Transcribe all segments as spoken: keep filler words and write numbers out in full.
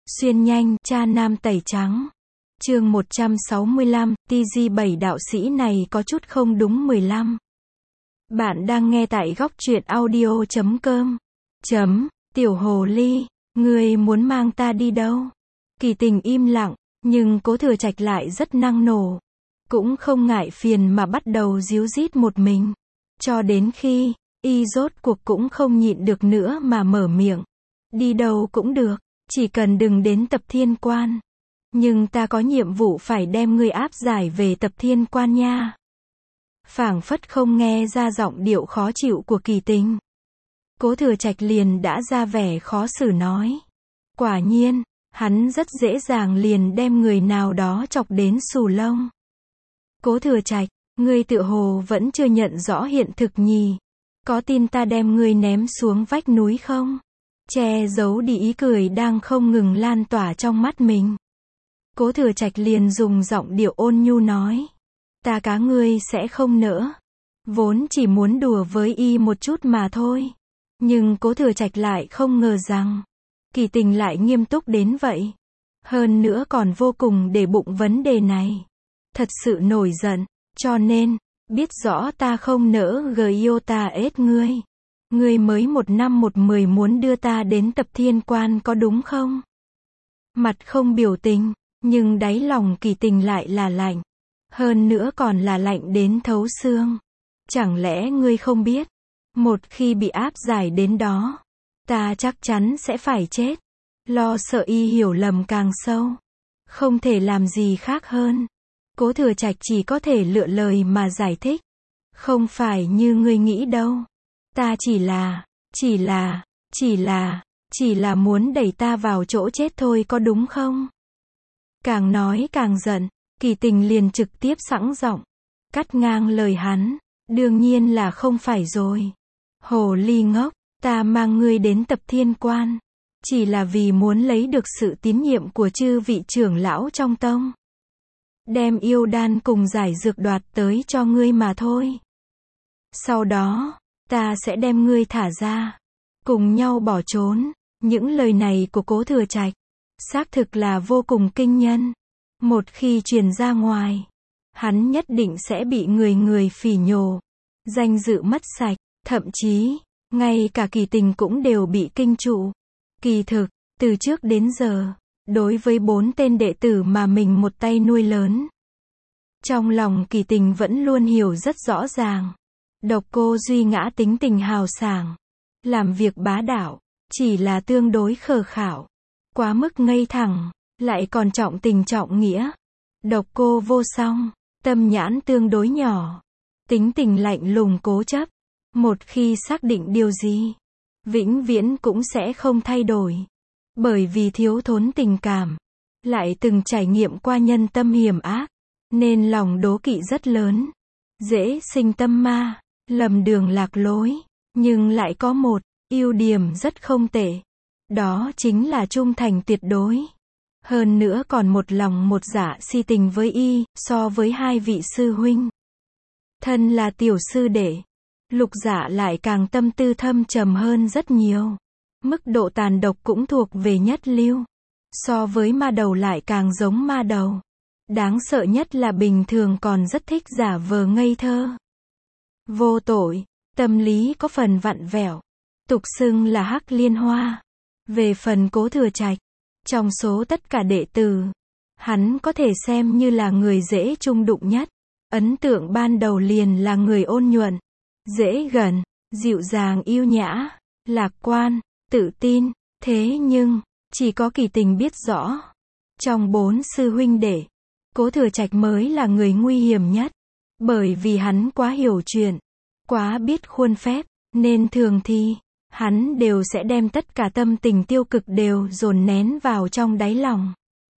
Xuyên nhanh, cha nam tẩy trắng. Chương một trăm sáu mươi lăm, tê giê bảy đạo sĩ này có chút không đúng mười lăm. Bạn đang nghe tại góc truyện audio chấm com. Chấm, tiểu hồ ly, ngươi muốn mang ta đi đâu? Kỳ Tình im lặng, nhưng Cố Thừa Trạch lại rất năng nổ. Cũng không ngại phiền mà bắt đầu díu dít một mình. Cho đến khi, y rốt cuộc cũng không nhịn được nữa mà mở miệng. Đi đâu cũng được, chỉ cần đừng đến Tập Thiên Quan. Nhưng ta có nhiệm vụ phải đem ngươi áp giải về Tập Thiên Quan nha. Phảng phất không nghe ra giọng điệu khó chịu của Kỳ Tình. Cố Thừa Trạch liền đã ra vẻ khó xử nói. Quả nhiên, hắn rất dễ dàng liền đem người nào đó chọc đến xù lông. Cố Thừa Trạch, ngươi tựa hồ vẫn chưa nhận rõ hiện thực nhỉ? Có tin ta đem ngươi ném xuống vách núi không? Che giấu đi ý cười đang không ngừng lan tỏa trong mắt mình. Cố Thừa Trạch liền dùng giọng điệu ôn nhu nói. Ta cá ngươi sẽ không nỡ. Vốn chỉ muốn đùa với y một chút mà thôi. Nhưng Cố Thừa Trạch lại không ngờ rằng Kỳ Tình lại nghiêm túc đến vậy. Hơn nữa còn vô cùng để bụng vấn đề này. Thật sự nổi giận, cho nên, biết rõ ta không nỡ gờ yêu ta ết ngươi. Ngươi mới một năm một mười muốn đưa ta đến Tập Thiên Quan có đúng không? Mặt không biểu tình, nhưng đáy lòng Kỳ Tình lại là lạnh. Hơn nữa còn là lạnh đến thấu xương. Chẳng lẽ ngươi không biết? Một khi bị áp giải đến đó, ta chắc chắn sẽ phải chết. Lo sợ y hiểu lầm càng sâu. Không thể làm gì khác hơn. Cố Thừa Trạch chỉ có thể lựa lời mà giải thích. Không phải như ngươi nghĩ đâu. Ta chỉ là, chỉ là, chỉ là, chỉ là muốn đẩy ta vào chỗ chết thôi có đúng không? Càng nói càng giận, Kỳ Tình liền trực tiếp sẵn giọng, cắt ngang lời hắn. Đương nhiên là không phải rồi. Hồ ly ngốc, ta mang ngươi đến Tập Thiên Quan. Chỉ là vì muốn lấy được sự tín nhiệm của chư vị trưởng lão trong tông. Đem yêu đan cùng giải dược đoạt tới cho ngươi mà thôi. Sau đó, ta sẽ đem ngươi thả ra. Cùng nhau bỏ trốn. Những lời này của Cố Thừa Trạch xác thực là vô cùng kinh nhân. Một khi truyền ra ngoài, hắn nhất định sẽ bị người người phỉ nhổ. Danh dự mất sạch. Thậm chí, ngay cả Kỳ Tình cũng đều bị kinh trụ. Kỳ thực, từ trước đến giờ, đối với bốn tên đệ tử mà mình một tay nuôi lớn, trong lòng Kỳ Tình vẫn luôn hiểu rất rõ ràng. Độc Cô Duy Ngã tính tình hào sảng, làm việc bá đạo, chỉ là tương đối khờ khảo, quá mức ngây thẳng, lại còn trọng tình trọng nghĩa. Độc Cô Vô Song, tâm nhãn tương đối nhỏ, tính tình lạnh lùng cố chấp. Một khi xác định điều gì, vĩnh viễn cũng sẽ không thay đổi. Bởi vì thiếu thốn tình cảm, lại từng trải nghiệm qua nhân tâm hiểm ác, nên lòng đố kỵ rất lớn. Dễ sinh tâm ma, lầm đường lạc lối. Nhưng lại có một ưu điểm rất không tệ. Đó chính là trung thành tuyệt đối. Hơn nữa còn một lòng một dạ si tình với y, so với hai vị sư huynh. Thân là tiểu sư đệ, Lục Dạ lại càng tâm tư thâm trầm hơn rất nhiều. Mức độ tàn độc cũng thuộc về nhất lưu. So với ma đầu lại càng giống ma đầu. Đáng sợ nhất là bình thường còn rất thích giả vờ ngây thơ. Vô tội, tâm lý có phần vặn vẹo. Tục xưng là Hắc Liên Hoa. Về phần Cố Thừa Trạch, trong số tất cả đệ tử, hắn có thể xem như là người dễ chung đụng nhất. Ấn tượng ban đầu liền là người ôn nhuận, dễ gần, dịu dàng yêu nhã, lạc quan, tự tin. Thế nhưng, chỉ có Kỳ Tình biết rõ. Trong bốn sư huynh đệ, Cố Thừa Trạch mới là người nguy hiểm nhất. Bởi vì hắn quá hiểu chuyện, quá biết khuôn phép, nên thường thì, hắn đều sẽ đem tất cả tâm tình tiêu cực đều dồn nén vào trong đáy lòng.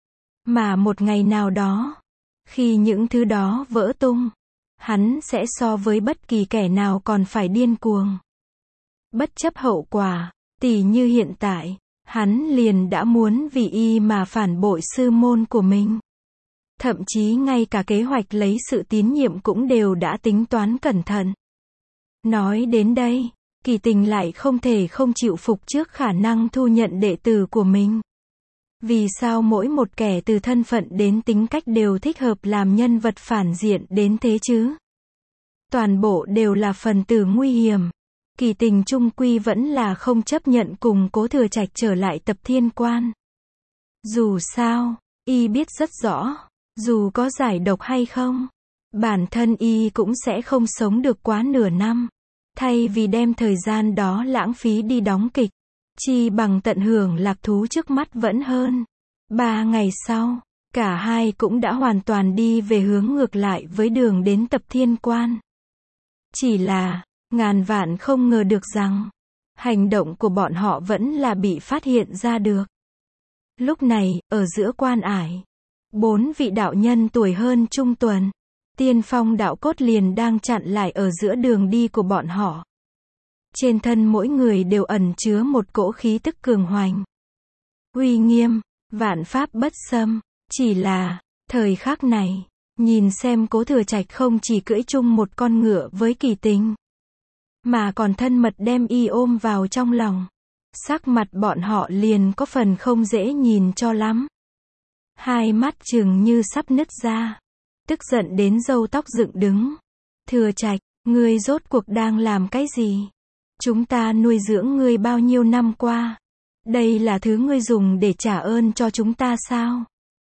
Mà một ngày nào đó, khi những thứ đó vỡ tung, hắn sẽ so với bất kỳ kẻ nào còn phải điên cuồng. Bất chấp hậu quả, tỉ như hiện tại, hắn liền đã muốn vì y mà phản bội sư môn của mình. Thậm chí ngay cả kế hoạch lấy sự tín nhiệm cũng đều đã tính toán cẩn thận. Nói đến đây, Kỳ Tình lại không thể không chịu phục trước khả năng thu nhận đệ tử của mình. Vì sao mỗi một kẻ từ thân phận đến tính cách đều thích hợp làm nhân vật phản diện đến thế chứ? Toàn bộ đều là phần tử nguy hiểm. Kỳ Tình chung quy vẫn là không chấp nhận cùng Cố Thừa Trạch trở lại Tập Thiên Quan. Dù sao, y biết rất rõ, dù có giải độc hay không, bản thân y cũng sẽ không sống được quá nửa năm. Thay vì đem thời gian đó lãng phí đi đóng kịch, chi bằng tận hưởng lạc thú trước mắt vẫn hơn. Ba ngày sau, cả hai cũng đã hoàn toàn đi về hướng ngược lại với đường đến Tập Thiên Quan. Chỉ là, ngàn vạn không ngờ được rằng, hành động của bọn họ vẫn là bị phát hiện ra được. Lúc này, ở giữa quan ải, bốn vị đạo nhân tuổi hơn trung tuần, tiên phong đạo cốt liền đang chặn lại ở giữa đường đi của bọn họ. Trên thân mỗi người đều ẩn chứa một cỗ khí tức cường hoành, uy nghiêm, vạn pháp bất xâm. Chỉ là, thời khắc này, nhìn xem Cố Thừa Trạch không chỉ cưỡi chung một con ngựa với Kỳ Tình, mà còn thân mật đem y ôm vào trong lòng. Sắc mặt bọn họ liền có phần không dễ nhìn cho lắm. Hai mắt chừng như sắp nứt ra, tức giận đến râu tóc dựng đứng. Thừa Trạch, ngươi rốt cuộc đang làm cái gì? Chúng ta nuôi dưỡng ngươi bao nhiêu năm qua? Đây là thứ ngươi dùng để trả ơn cho chúng ta sao?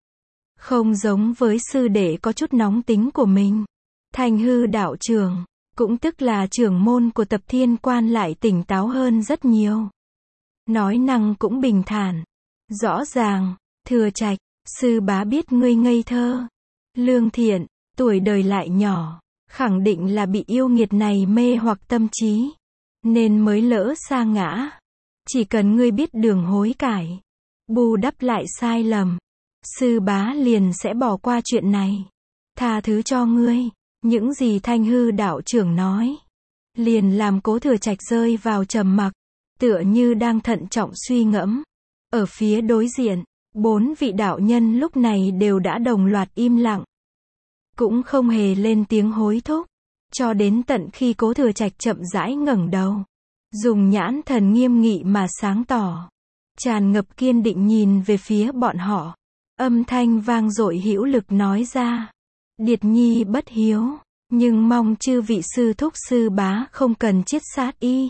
Không giống với sư đệ có chút nóng tính của mình, Thanh Hư đạo trưởng, cũng tức là trưởng môn của Tập Thiên Quan lại tỉnh táo hơn rất nhiều. Nói năng cũng bình thản. Rõ ràng, Thừa Trạch, sư bá biết ngươi ngây thơ, lương thiện, tuổi đời lại nhỏ, khẳng định là bị yêu nghiệt này mê hoặc tâm trí, nên mới lỡ sa ngã. Chỉ cần ngươi biết đường hối cải, bù đắp lại sai lầm, sư bá liền sẽ bỏ qua chuyện này, tha thứ cho ngươi. Những gì Thanh Hư đạo trưởng nói, liền làm Cố Thừa Trạch rơi vào trầm mặc, tựa như đang thận trọng suy ngẫm. Ở phía đối diện, bốn vị đạo nhân lúc này đều đã đồng loạt im lặng, cũng không hề lên tiếng hối thúc, cho đến tận khi Cố Thừa Trạch chậm rãi ngẩng đầu, dùng nhãn thần nghiêm nghị mà sáng tỏ, tràn ngập kiên định nhìn về phía bọn họ. Âm thanh vang dội hữu lực nói ra: Điệt nhi bất hiếu, nhưng mong chư vị sư thúc sư bá không cần chiết sát y.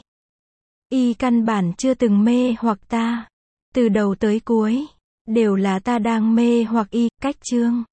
Y căn bản chưa từng mê hoặc ta. Từ đầu tới cuối, đều là ta đang mê hoặc y. Cách chương